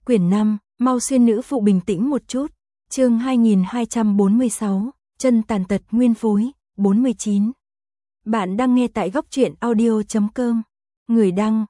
Quyển 5, mau xuyên nữ phụ bình tĩnh một chút. Chương 2246, chân tàn tật nguyên phối, 49. Bạn đang nghe tại góc truyện audio.com. Người đăng,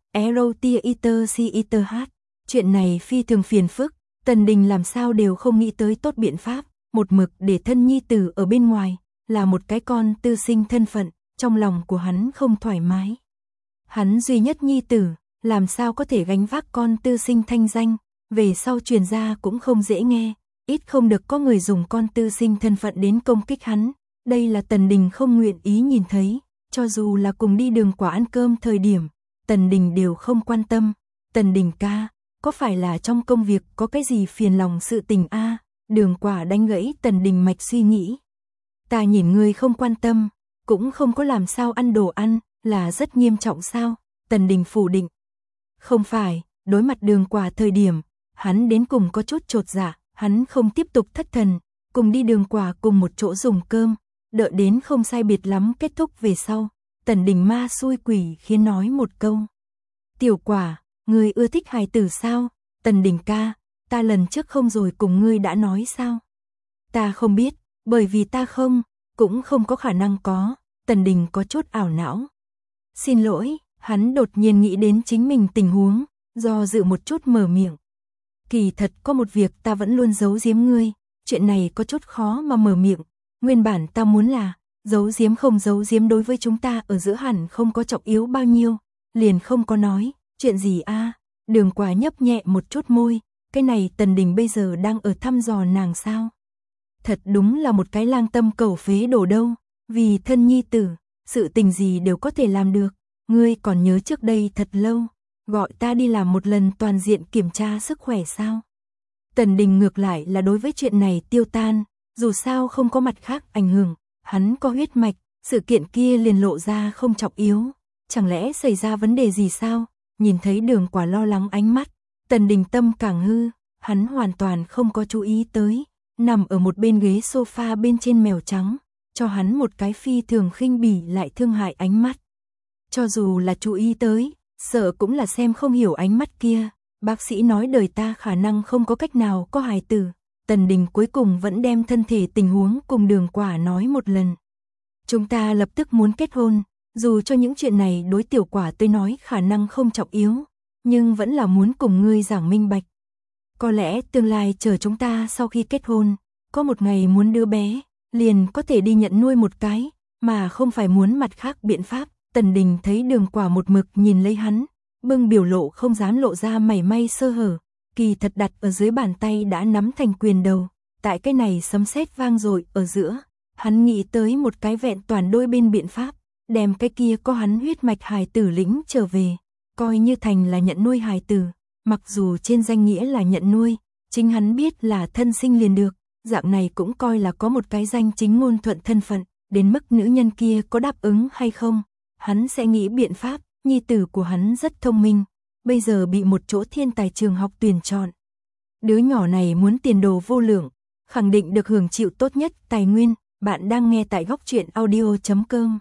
Erotiaiter. Chuyện này phi thường phiền phức, Tần Đình làm sao đều không nghĩ tới tốt biện pháp, một mực để thân nhi tử ở bên ngoài, là một cái con tư sinh thân phận, trong lòng của hắn không thoải mái. Hắn duy nhất nhi tử, làm sao có thể gánh vác con tư sinh thanh danh, về sau truyền ra cũng không dễ nghe, ít không được có người dùng con tư sinh thân phận đến công kích hắn, đây là Tần Đình không nguyện ý nhìn thấy, cho dù là cùng đi đường quả ăn cơm thời điểm, Tần Đình đều không quan tâm. Tần Đình ca, có phải là trong công việc có cái gì phiền lòng sự tình a? Đường quả đánh gãy Tần Đình mạch suy nghĩ. Ta nhìn ngươi không quan tâm, cũng không có làm sao ăn đồ ăn, là rất nghiêm trọng sao? Tần Đình phủ định. Không phải, đối mặt đường quả thời điểm, hắn đến cùng có chút chột dạ, hắn không tiếp tục thất thần, cùng đi đường quả cùng một chỗ dùng cơm, đợi đến không sai biệt lắm kết thúc về sau, Tần Đình ma xui quỷ khiến nói một câu. Tiểu quả, ngươi ưa thích hài tử sao? Tần Đình ca, ta lần trước không rồi cùng ngươi đã nói sao? Ta không biết, bởi vì ta cũng không có khả năng có. Tần Đình có chút ảo não. Xin lỗi, hắn đột nhiên nghĩ đến chính mình tình huống, do dự một chút mở miệng. Kỳ thật có một việc ta vẫn luôn giấu giếm ngươi, chuyện này có chút khó mà mở miệng. Nguyên bản ta muốn là, giấu giếm không giấu giếm đối với chúng ta ở giữa hẳn không có trọng yếu bao nhiêu, liền không có nói. Chuyện gì a? Đường quả nhấp nhẹ một chút môi, cái này Tần Đình bây giờ đang ở thăm dò nàng sao? Thật đúng là một cái lang tâm cầu phế đồ đâu, vì thân nhi tử, sự tình gì đều có thể làm được. Ngươi còn nhớ trước đây thật lâu, gọi ta đi làm một lần toàn diện kiểm tra sức khỏe sao? Tần Đình ngược lại là đối với chuyện này tiêu tan, dù sao không có mặt khác ảnh hưởng, hắn có huyết mạch, sự kiện kia liền lộ ra không trọng yếu, chẳng lẽ xảy ra vấn đề gì sao? Nhìn thấy đường quả lo lắng ánh mắt, Tần Đình tâm càng hư, hắn hoàn toàn không có chú ý tới, nằm ở một bên ghế sofa bên trên mèo trắng, cho hắn một cái phi thường khinh bỉ lại thương hại ánh mắt. Cho dù là chú ý tới, sợ cũng là xem không hiểu ánh mắt kia, bác sĩ nói đời ta khả năng không có cách nào có hài tử. Tần Đình cuối cùng vẫn đem thân thể tình huống cùng đường quả nói một lần. Chúng ta lập tức muốn kết hôn, dù cho những chuyện này đối tiểu quả tôi nói khả năng không trọng yếu, nhưng vẫn là muốn cùng ngươi giảng minh bạch. Có lẽ tương lai chờ chúng ta sau khi kết hôn, có một ngày muốn đứa bé, liền có thể đi nhận nuôi một cái, mà không phải muốn mặt khác biện pháp. Tần Đình thấy đường quả một mực nhìn lấy hắn, bưng biểu lộ không dám lộ ra mảy may sơ hở, kỳ thật đặt ở dưới bàn tay đã nắm thành quyền đầu, tại cái này sấm sét vang dội ở giữa, hắn nghĩ tới một cái vẹn toàn đôi bên biện pháp, đem cái kia có hắn huyết mạch hài tử lĩnh trở về, coi như thành là nhận nuôi hài tử, mặc dù trên danh nghĩa là nhận nuôi, chính hắn biết là thân sinh liền được, dạng này cũng coi là có một cái danh chính ngôn thuận thân phận, đến mức nữ nhân kia có đáp ứng hay không, hắn sẽ nghĩ biện pháp. Nhi tử của hắn rất thông minh, bây giờ bị một chỗ thiên tài trường học tuyển chọn. Đứa nhỏ này muốn tiền đồ vô lượng, khẳng định được hưởng chịu tốt nhất tài nguyên. Bạn đang nghe tại góc truyện audio.com.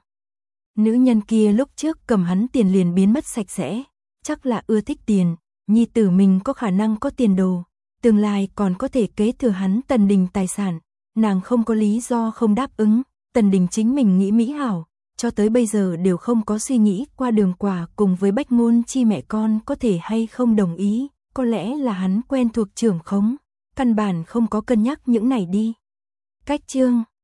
Nữ nhân kia lúc trước cầm hắn tiền liền biến mất sạch sẽ, chắc là ưa thích tiền. Nhi tử mình có khả năng có tiền đồ, tương lai còn có thể kế thừa hắn Tần Đình tài sản, nàng không có lý do không đáp ứng. Tần Đình chính mình nghĩ mỹ hảo, cho tới bây giờ đều không có suy nghĩ qua đường quả cùng với Bách Ngôn chi mẹ con có thể hay không đồng ý, có lẽ là hắn quen thuộc trưởng khống, căn bản không có cân nhắc những này đi. Cách chương